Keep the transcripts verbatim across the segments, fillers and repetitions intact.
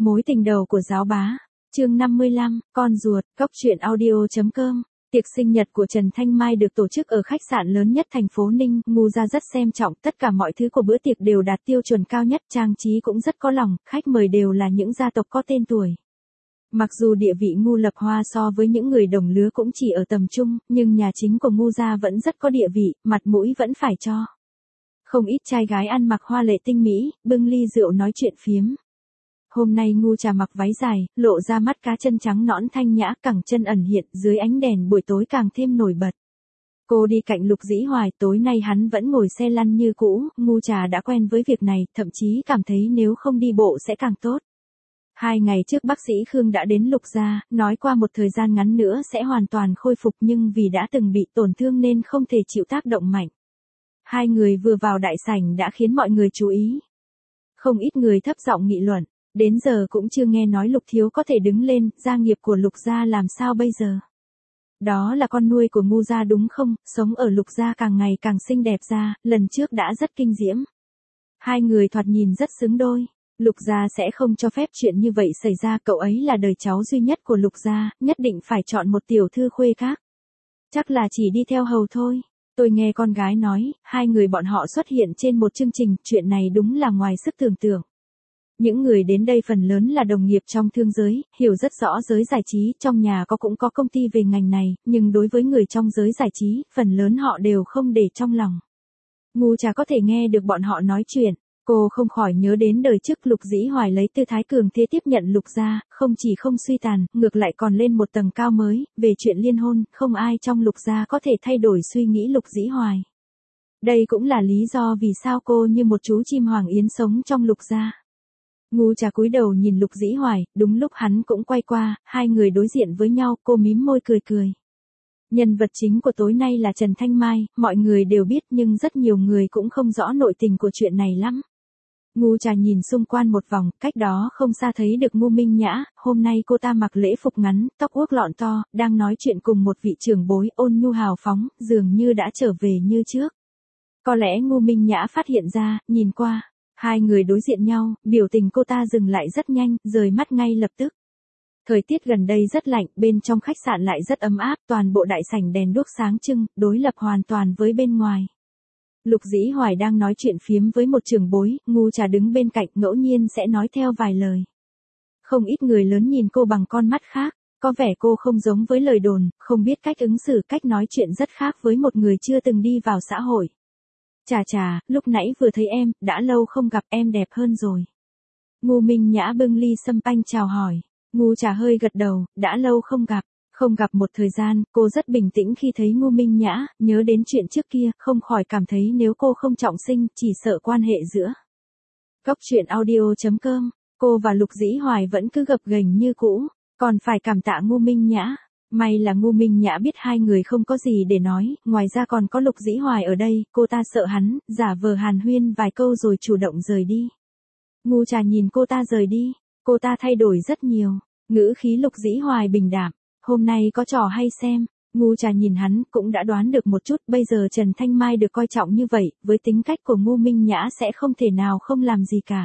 Mối tình đầu của giáo bá. Chương năm mươi lăm, con ruột, cóc truyện audio chấm com. Tiệc sinh nhật của Trần Thanh Mai được tổ chức ở khách sạn lớn nhất thành phố Ninh, Ngu gia rất xem trọng, tất cả mọi thứ của bữa tiệc đều đạt tiêu chuẩn cao nhất, trang trí cũng rất có lòng, khách mời đều là những gia tộc có tên tuổi. Mặc dù địa vị Ngu Lập Hoa so với những người đồng lứa cũng chỉ ở tầm trung, nhưng nhà chính của Ngu gia vẫn rất có địa vị, mặt mũi vẫn phải cho. Không ít trai gái ăn mặc hoa lệ tinh mỹ, bưng ly rượu nói chuyện phiếm. Hôm nay Ngu Trà mặc váy dài, lộ ra mắt cá chân trắng nõn thanh nhã, cẳng chân ẩn hiện dưới ánh đèn buổi tối càng thêm nổi bật. Cô đi cạnh Lục Dĩ Hoài, tối nay hắn vẫn ngồi xe lăn như cũ, Ngu Trà đã quen với việc này, thậm chí cảm thấy nếu không đi bộ sẽ càng tốt. Hai ngày trước bác sĩ Khương đã đến Lục gia, nói qua một thời gian ngắn nữa sẽ hoàn toàn khôi phục, nhưng vì đã từng bị tổn thương nên không thể chịu tác động mạnh. Hai người vừa vào đại sảnh đã khiến mọi người chú ý. Không ít người thấp giọng nghị luận. Đến giờ cũng chưa nghe nói Lục thiếu có thể đứng lên, gia nghiệp của Lục gia làm sao bây giờ? Đó là con nuôi của Ngu gia đúng không? Sống ở Lục gia càng ngày càng xinh đẹp ra, lần trước đã rất kinh diễm. Hai người thoạt nhìn rất xứng đôi. Lục gia sẽ không cho phép chuyện như vậy xảy ra, cậu ấy là đời cháu duy nhất của Lục gia, nhất định phải chọn một tiểu thư khuê các. Chắc là chỉ đi theo hầu thôi. Tôi nghe con gái nói, hai người bọn họ xuất hiện trên một chương trình, chuyện này đúng là ngoài sức tưởng tượng. Những người đến đây phần lớn là đồng nghiệp trong thương giới, hiểu rất rõ giới giải trí, trong nhà có cũng có công ty về ngành này, nhưng đối với người trong giới giải trí, phần lớn họ đều không để trong lòng. Ngu Trà có thể nghe được bọn họ nói chuyện, cô không khỏi nhớ đến đời trước Lục Dĩ Hoài lấy tư thái cường thế tiếp nhận Lục gia, không chỉ không suy tàn, ngược lại còn lên một tầng cao mới, về chuyện liên hôn, không ai trong Lục gia có thể thay đổi suy nghĩ Lục Dĩ Hoài. Đây cũng là lý do vì sao cô như một chú chim hoàng yến sống trong Lục gia. Ngu Trà cúi đầu nhìn Lục Dĩ Hoài, đúng lúc hắn cũng quay qua, hai người đối diện với nhau, cô mím môi cười cười. Nhân vật chính của tối nay là Trần Thanh Mai, mọi người đều biết nhưng rất nhiều người cũng không rõ nội tình của chuyện này lắm. Ngu Trà nhìn xung quanh một vòng, cách đó không xa thấy được Ngu Minh Nhã, hôm nay cô ta mặc lễ phục ngắn, tóc uốn lọn to, đang nói chuyện cùng một vị trưởng bối, ôn nhu hào phóng, dường như đã trở về như trước. Có lẽ Ngu Minh Nhã phát hiện ra, nhìn qua. Hai người đối diện nhau, biểu tình cô ta dừng lại rất nhanh, rời mắt ngay lập tức. Thời tiết gần đây rất lạnh, bên trong khách sạn lại rất ấm áp, toàn bộ đại sảnh đèn đuốc sáng trưng, đối lập hoàn toàn với bên ngoài. Lục Dĩ Hoài đang nói chuyện phiếm với một trưởng bối, Ngu Trà đứng bên cạnh ngẫu nhiên sẽ nói theo vài lời. Không ít người lớn nhìn cô bằng con mắt khác, có vẻ cô không giống với lời đồn, không biết cách ứng xử, cách nói chuyện rất khác với một người chưa từng đi vào xã hội. Chà chà, lúc nãy vừa thấy em, đã lâu không gặp, em đẹp hơn rồi. Ngu Minh Nhã bưng ly sâm panh chào hỏi. Ngu Trà hơi gật đầu, đã lâu không gặp. Không gặp một thời gian, cô rất bình tĩnh khi thấy Ngu Minh Nhã, nhớ đến chuyện trước kia, không khỏi cảm thấy nếu cô không trọng sinh, chỉ sợ quan hệ giữa. Cóc truyện audio chấm com, cô và Lục Dĩ Hoài vẫn cứ gập ghềnh như cũ, còn phải cảm tạ Ngu Minh Nhã. May là Ngu Minh Nhã biết hai người không có gì để nói, ngoài ra còn có Lục Dĩ Hoài ở đây, cô ta sợ hắn, giả vờ hàn huyên vài câu rồi chủ động rời đi. Ngu Trà nhìn cô ta rời đi, cô ta thay đổi rất nhiều, ngữ khí Lục Dĩ Hoài bình đạm, hôm nay có trò hay xem. Ngu Trà nhìn hắn, cũng đã đoán được một chút, bây giờ Trần Thanh Mai được coi trọng như vậy, với tính cách của Ngu Minh Nhã sẽ không thể nào không làm gì cả.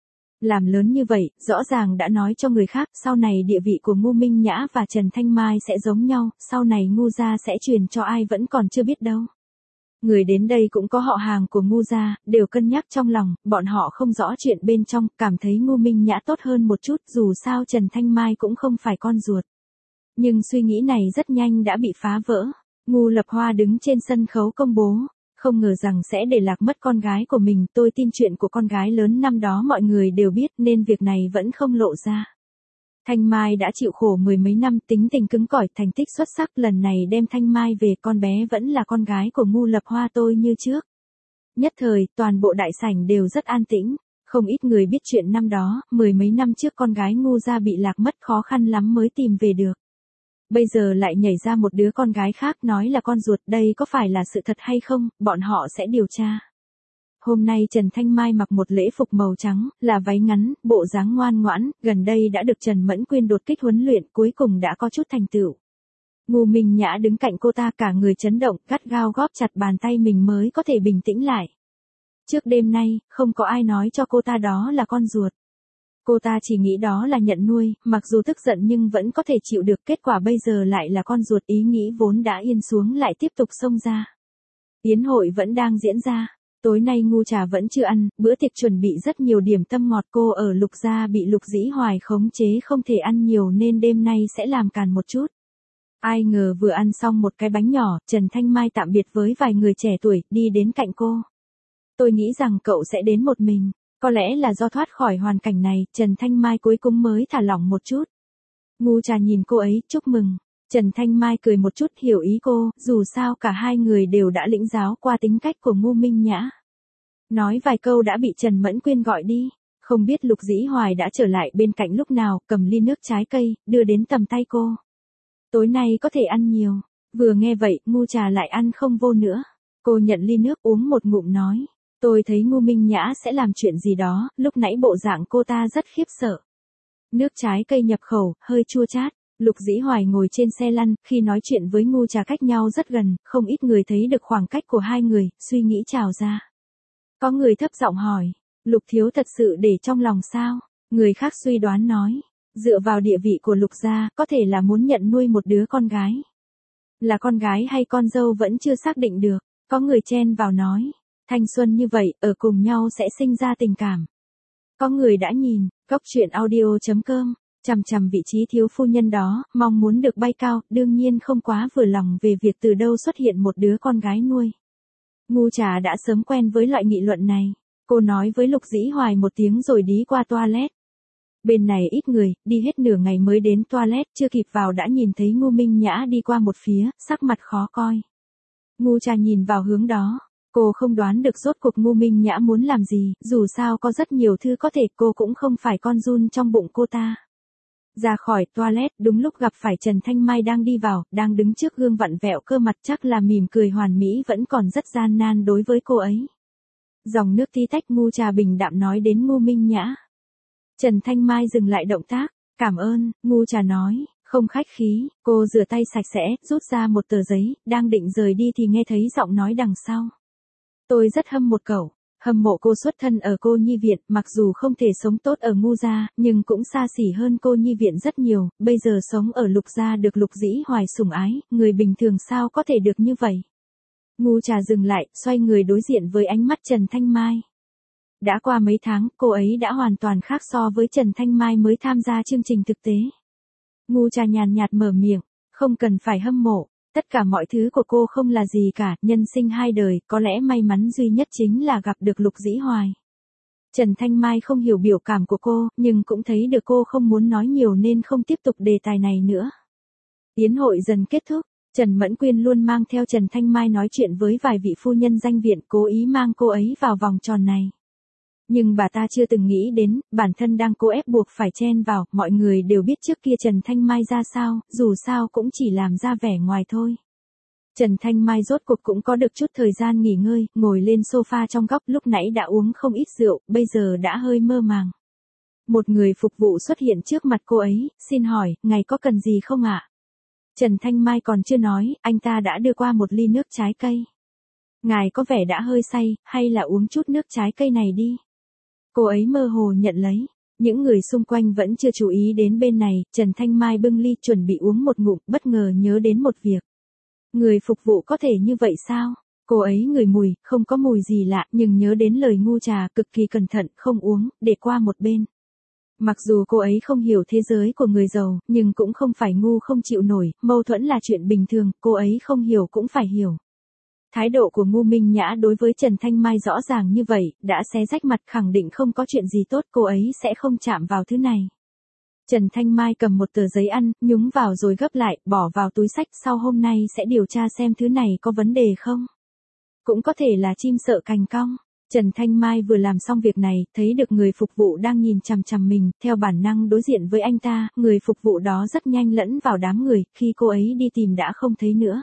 Làm lớn như vậy, rõ ràng đã nói cho người khác, sau này địa vị của Ngu Minh Nhã và Trần Thanh Mai sẽ giống nhau, sau này Ngu gia sẽ truyền cho ai vẫn còn chưa biết đâu. Người đến đây cũng có họ hàng của Ngu gia, đều cân nhắc trong lòng, bọn họ không rõ chuyện bên trong, cảm thấy Ngu Minh Nhã tốt hơn một chút, dù sao Trần Thanh Mai cũng không phải con ruột. Nhưng suy nghĩ này rất nhanh đã bị phá vỡ. Ngu Lập Hoa đứng trên sân khấu công bố. Không ngờ rằng sẽ để lạc mất con gái của mình, tôi tin chuyện của con gái lớn năm đó mọi người đều biết nên việc này vẫn không lộ ra. Thanh Mai đã chịu khổ mười mấy năm, tính tình cứng cỏi, thành tích xuất sắc, lần này đem Thanh Mai về, con bé vẫn là con gái của Ngu Lập Hoa tôi như trước. Nhất thời, toàn bộ đại sảnh đều rất an tĩnh, không ít người biết chuyện năm đó, mười mấy năm trước con gái Ngu gia bị lạc mất khó khăn lắm mới tìm về được. Bây giờ lại nhảy ra một đứa con gái khác nói là con ruột, đây có phải là sự thật hay không, bọn họ sẽ điều tra. Hôm nay Trần Thanh Mai mặc một lễ phục màu trắng, là váy ngắn, bộ dáng ngoan ngoãn, gần đây đã được Trần Mẫn Quyên đột kích huấn luyện, cuối cùng đã có chút thành tựu. Ngu Minh Nhã đứng cạnh cô ta cả người chấn động, gắt gao góp chặt bàn tay mình mới có thể bình tĩnh lại. Trước đêm nay, không có ai nói cho cô ta đó là con ruột. Cô ta chỉ nghĩ đó là nhận nuôi, mặc dù tức giận nhưng vẫn có thể chịu được, kết quả bây giờ lại là con ruột, ý nghĩ vốn đã yên xuống lại tiếp tục xông ra. Yến hội vẫn đang diễn ra. Tối nay Ngu Trà vẫn chưa ăn, bữa tiệc chuẩn bị rất nhiều điểm tâm ngọt, cô ở Lục gia bị Lục Dĩ Hoài khống chế không thể ăn nhiều nên đêm nay sẽ làm càn một chút. Ai ngờ vừa ăn xong một cái bánh nhỏ, Trần Thanh Mai tạm biệt với vài người trẻ tuổi, đi đến cạnh cô. Tôi nghĩ rằng cậu sẽ đến một mình. Có lẽ là do thoát khỏi hoàn cảnh này, Trần Thanh Mai cuối cùng mới thả lỏng một chút. Ngu Trà nhìn cô ấy, chúc mừng. Trần Thanh Mai cười một chút, hiểu ý cô, dù sao cả hai người đều đã lĩnh giáo qua tính cách của Ngô Minh Nhã. Nói vài câu đã bị Trần Mẫn Quyên gọi đi. Không biết Lục Dĩ Hoài đã trở lại bên cạnh lúc nào, cầm ly nước trái cây, đưa đến tầm tay cô. Tối nay có thể ăn nhiều. Vừa nghe vậy, Ngu Trà lại ăn không vô nữa. Cô nhận ly nước uống một ngụm nói. Tôi thấy Ngô Minh Nhã sẽ làm chuyện gì đó, lúc nãy bộ dạng cô ta rất khiếp sợ. Nước trái cây nhập khẩu, hơi chua chát. Lục Dĩ Hoài ngồi trên xe lăn, khi nói chuyện với Ngu Trà cách nhau rất gần, không ít người thấy được khoảng cách của hai người, suy nghĩ trào ra. Có người thấp giọng hỏi, Lục thiếu thật sự để trong lòng sao? Người khác suy đoán nói, dựa vào địa vị của Lục gia, có thể là muốn nhận nuôi một đứa con gái. Là con gái hay con dâu vẫn chưa xác định được, có người chen vào nói, thanh xuân như vậy, ở cùng nhau sẽ sinh ra tình cảm. Có người đã nhìn, góc truyện audio chấm com, chằm chằm vị trí thiếu phu nhân đó, mong muốn được bay cao, đương nhiên không quá vừa lòng về việc từ đâu xuất hiện một đứa con gái nuôi. Ngu Trà đã sớm quen với loại nghị luận này, cô nói với Lục Dĩ Hoài một tiếng rồi đi qua toilet. Bên này ít người, đi hết nửa ngày mới đến toilet, chưa kịp vào đã nhìn thấy Ngô Minh Nhã đi qua một phía, sắc mặt khó coi. Ngu Trà nhìn vào hướng đó, cô không đoán được rốt cuộc Ngô Minh Nhã muốn làm gì, dù sao có rất nhiều thứ có thể, cô cũng không phải con giun trong bụng cô ta. Ra khỏi toilet, đúng lúc gặp phải Trần Thanh Mai đang đi vào, đang đứng trước gương vặn vẹo cơ mặt, chắc là mỉm cười hoàn mỹ vẫn còn rất gian nan đối với cô ấy. Dòng nước tí tách, Ngu Trà bình đạm nói đến Ngô Minh Nhã. Trần Thanh Mai dừng lại động tác, cảm ơn, Ngu Trà nói, không khách khí, cô rửa tay sạch sẽ, rút ra một tờ giấy, đang định rời đi thì nghe thấy giọng nói đằng sau. Tôi rất hâm một cậu. Hâm mộ cô xuất thân ở cô nhi viện, mặc dù không thể sống tốt ở Ngu gia, nhưng cũng xa xỉ hơn cô nhi viện rất nhiều, bây giờ sống ở Lục gia được Lục Dĩ Hoài sủng ái, người bình thường sao có thể được như vậy. Ngu Trà dừng lại, xoay người đối diện với ánh mắt Trần Thanh Mai. Đã qua mấy tháng, cô ấy đã hoàn toàn khác so với Trần Thanh Mai mới tham gia chương trình thực tế. Ngu Trà nhàn nhạt mở miệng, không cần phải hâm mộ. Tất cả mọi thứ của cô không là gì cả, nhân sinh hai đời, có lẽ may mắn duy nhất chính là gặp được Lục Dĩ Hoài. Trần Thanh Mai không hiểu biểu cảm của cô, nhưng cũng thấy được cô không muốn nói nhiều nên không tiếp tục đề tài này nữa. Yến hội dần kết thúc, Trần Mẫn Quyên luôn mang theo Trần Thanh Mai nói chuyện với vài vị phu nhân danh viện, cố ý mang cô ấy vào vòng tròn này. Nhưng bà ta chưa từng nghĩ đến, bản thân đang cố ép buộc phải chen vào, mọi người đều biết trước kia Trần Thanh Mai ra sao, dù sao cũng chỉ làm ra vẻ ngoài thôi. Trần Thanh Mai rốt cuộc cũng có được chút thời gian nghỉ ngơi, ngồi lên sofa trong góc, lúc nãy đã uống không ít rượu, bây giờ đã hơi mơ màng. Một người phục vụ xuất hiện trước mặt cô ấy, xin hỏi, ngài có cần gì không ạ? Trần Thanh Mai còn chưa nói, anh ta đã đưa qua một ly nước trái cây. Ngài có vẻ đã hơi say, hay là uống chút nước trái cây này đi. Cô ấy mơ hồ nhận lấy. Những người xung quanh vẫn chưa chú ý đến bên này, Trần Thanh Mai bưng ly chuẩn bị uống một ngụm, bất ngờ nhớ đến một việc. Người phục vụ có thể như vậy sao? Cô ấy ngửi mùi, không có mùi gì lạ, nhưng nhớ đến lời Ngu Trà, cực kỳ cẩn thận, không uống, để qua một bên. Mặc dù cô ấy không hiểu thế giới của người giàu, nhưng cũng không phải ngu không chịu nổi, mâu thuẫn là chuyện bình thường, cô ấy không hiểu cũng phải hiểu. Thái độ của Ngô Minh Nhã đối với Trần Thanh Mai rõ ràng như vậy, đã xé rách mặt, khẳng định không có chuyện gì tốt, cô ấy sẽ không chạm vào thứ này. Trần Thanh Mai cầm một tờ giấy ăn, nhúng vào rồi gấp lại, bỏ vào túi xách, sau hôm nay sẽ điều tra xem thứ này có vấn đề không. Cũng có thể là chim sợ cành cong. Trần Thanh Mai vừa làm xong việc này, thấy được người phục vụ đang nhìn chằm chằm mình, theo bản năng đối diện với anh ta, người phục vụ đó rất nhanh lẫn vào đám người, khi cô ấy đi tìm đã không thấy nữa.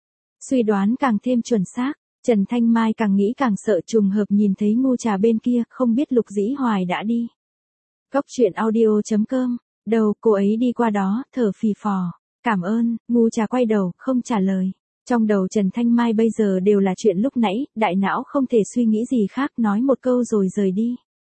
Suy đoán càng thêm chuẩn xác, Trần Thanh Mai càng nghĩ càng sợ, trùng hợp nhìn thấy Ngu Trà bên kia, không biết Lục Dĩ Hoài đã đi. Góc truyện audio chấm com, đầu cô ấy đi qua đó, thở phì phò, cảm ơn, Ngu Trà quay đầu, không trả lời. Trong đầu Trần Thanh Mai bây giờ đều là chuyện lúc nãy, đại não không thể suy nghĩ gì khác, nói một câu rồi rời đi.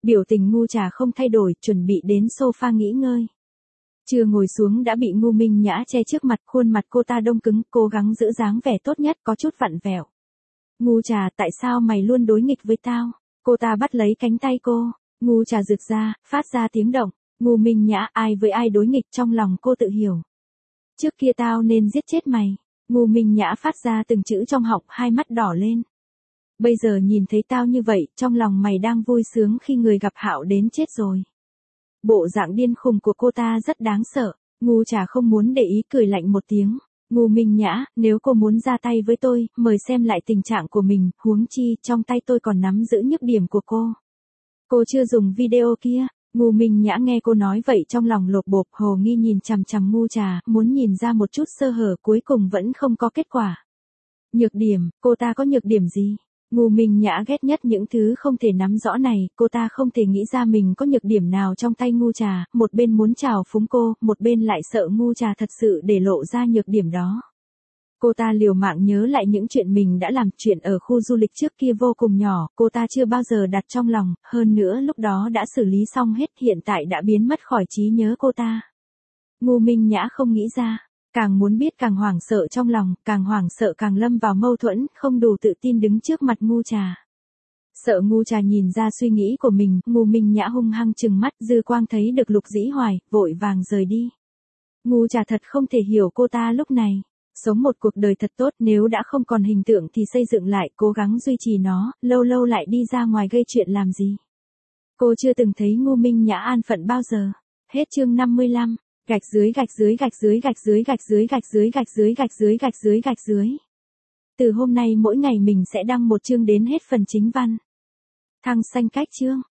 Biểu tình Ngu Trà không thay đổi, chuẩn bị đến sofa nghỉ ngơi. Chưa ngồi xuống đã bị Ngô Minh Nhã che trước mặt, khuôn mặt cô ta đông cứng, cố gắng giữ dáng vẻ tốt nhất, có chút vặn vẹo. Ngu Trà, tại sao mày luôn đối nghịch với tao? Cô ta bắt lấy cánh tay cô. Ngu Trà rực ra, phát ra tiếng động. Ngô Minh Nhã, ai với ai đối nghịch, trong lòng cô tự hiểu. Trước kia tao nên giết chết mày. Ngô Minh Nhã phát ra từng chữ trong họng, hai mắt đỏ lên. Bây giờ nhìn thấy tao như vậy, trong lòng mày đang vui sướng khi người gặp hạo đến chết rồi. Bộ dạng điên khùng của cô ta rất đáng sợ. Ngu Trà không muốn để ý, cười lạnh một tiếng. Ngô Minh Nhã, nếu cô muốn ra tay với tôi, mời xem lại tình trạng của mình, huống chi, trong tay tôi còn nắm giữ nhược điểm của cô. Cô chưa dùng video kia. Ngô Minh Nhã nghe cô nói vậy trong lòng lột bột, hồ nghi nhìn chằm chằm Ngu Trà, muốn nhìn ra một chút sơ hở, cuối cùng vẫn không có kết quả. Nhược điểm, cô ta có nhược điểm gì? Ngô Minh Nhã ghét nhất những thứ không thể nắm rõ này, cô ta không thể nghĩ ra mình có nhược điểm nào trong tay Ngu Trà, một bên muốn trào phúng cô, một bên lại sợ Ngu Trà thật sự để lộ ra nhược điểm đó. Cô ta liều mạng nhớ lại những chuyện mình đã làm, chuyện ở khu du lịch trước kia vô cùng nhỏ, cô ta chưa bao giờ đặt trong lòng, hơn nữa lúc đó đã xử lý xong hết, hiện tại đã biến mất khỏi trí nhớ cô ta. Ngô Minh Nhã không nghĩ ra, càng muốn biết càng hoảng sợ trong lòng, càng hoảng sợ càng lâm vào mâu thuẫn, không đủ tự tin đứng trước mặt Ngu Trà. Sợ Ngu Trà nhìn ra suy nghĩ của mình, Ngô Minh Nhã hung hăng trừng mắt, dư quang thấy được Lục Dĩ Hoài, vội vàng rời đi. Ngu Trà thật không thể hiểu cô ta lúc này. Sống một cuộc đời thật tốt, nếu đã không còn hình tượng thì xây dựng lại, cố gắng duy trì nó, lâu lâu lại đi ra ngoài gây chuyện làm gì. Cô chưa từng thấy Ngô Minh Nhã an phận bao giờ. Hết chương năm mươi lăm, gạch dưới gạch dưới gạch dưới gạch dưới gạch dưới gạch dưới gạch dưới gạch dưới gạch dưới gạch dưới. Từ hôm nay mỗi ngày mình sẽ đăng một chương đến hết phần chính văn. Thăng xanh cách chương.